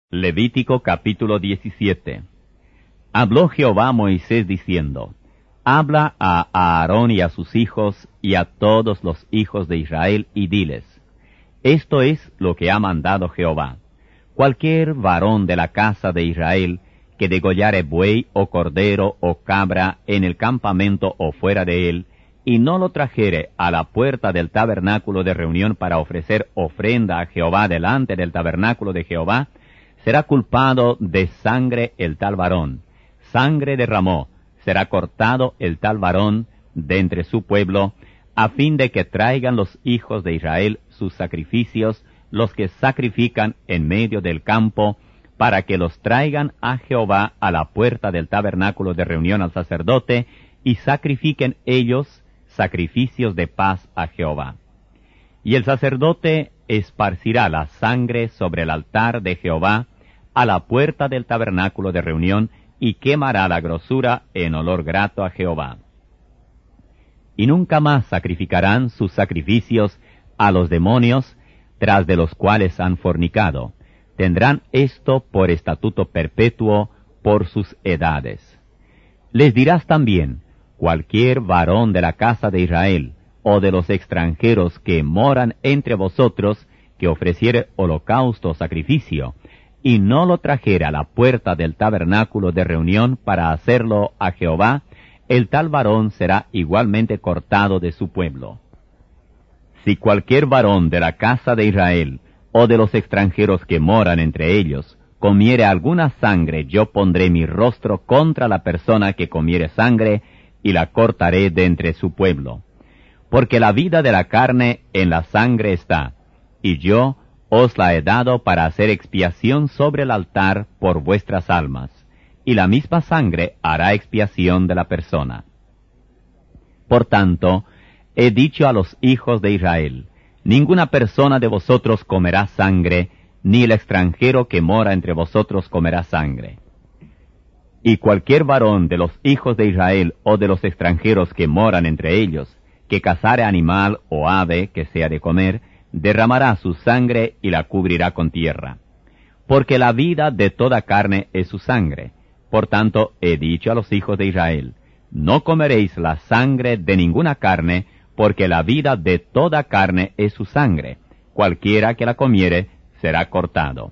Levítico capítulo 17. Habló Jehová a Moisés diciendo, Habla a Aarón y a sus hijos y a todos los hijos de Israel y diles, Esto es lo que ha mandado Jehová. Cualquier varón de la casa de Israel que degollare buey o cordero o cabra en el campamento o fuera de él, y no lo trajere a la puerta del tabernáculo de reunión para ofrecer ofrenda a Jehová delante del tabernáculo de Jehová, será culpado de sangre el tal varón. Sangre derramó, será cortado el tal varón de entre su pueblo, a fin de que traigan los hijos de Israel sus sacrificios, los que sacrifican en medio del campo, para que los traigan a Jehová a la puerta del tabernáculo de reunión al sacerdote, y sacrifiquen ellos sacrificios de paz a Jehová. Y el sacerdote esparcirá la sangre sobre el altar de Jehová a la puerta del tabernáculo de reunión, y quemará la grosura en olor grato a Jehová. Y nunca más sacrificarán sus sacrificios a los demonios, tras de los cuales han fornicado. Tendrán esto por estatuto perpetuo por sus edades. Les dirás también, cualquier varón de la casa de Israel, o de los extranjeros que moran entre vosotros, que ofreciere holocausto o sacrificio, y no lo trajere a la puerta del tabernáculo de reunión para hacerlo a Jehová, el tal varón será igualmente cortado de su pueblo. Si cualquier varón de la casa de Israel, o de los extranjeros que moran entre ellos, comiere alguna sangre, yo pondré mi rostro contra la persona que comiere sangre, y la cortaré de entre su pueblo. Porque la vida de la carne en la sangre está, y yo os la he dado para hacer expiación sobre el altar por vuestras almas, y la misma sangre hará expiación de la persona. Por tanto, he dicho a los hijos de Israel, ninguna persona de vosotros comerá sangre, ni el extranjero que mora entre vosotros comerá sangre. Y cualquier varón de los hijos de Israel o de los extranjeros que moran entre ellos, que cazare animal o ave que sea de comer, derramará su sangre y la cubrirá con tierra. Porque la vida de toda carne es su sangre. Por tanto, he dicho a los hijos de Israel, no comeréis la sangre de ninguna carne, porque la vida de toda carne es su sangre. Cualquiera que la comiere será cortado.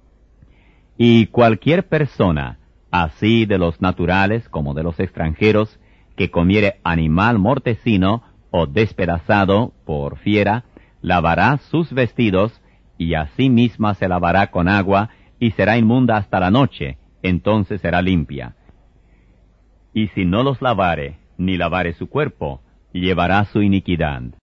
Y cualquier persona, así de los naturales como de los extranjeros, que comiere animal mortecino o despedazado por fiera, lavará sus vestidos, y a sí misma se lavará con agua, y será inmunda hasta la noche, entonces será limpia. Y si no los lavare, ni lavare su cuerpo, llevará su iniquidad.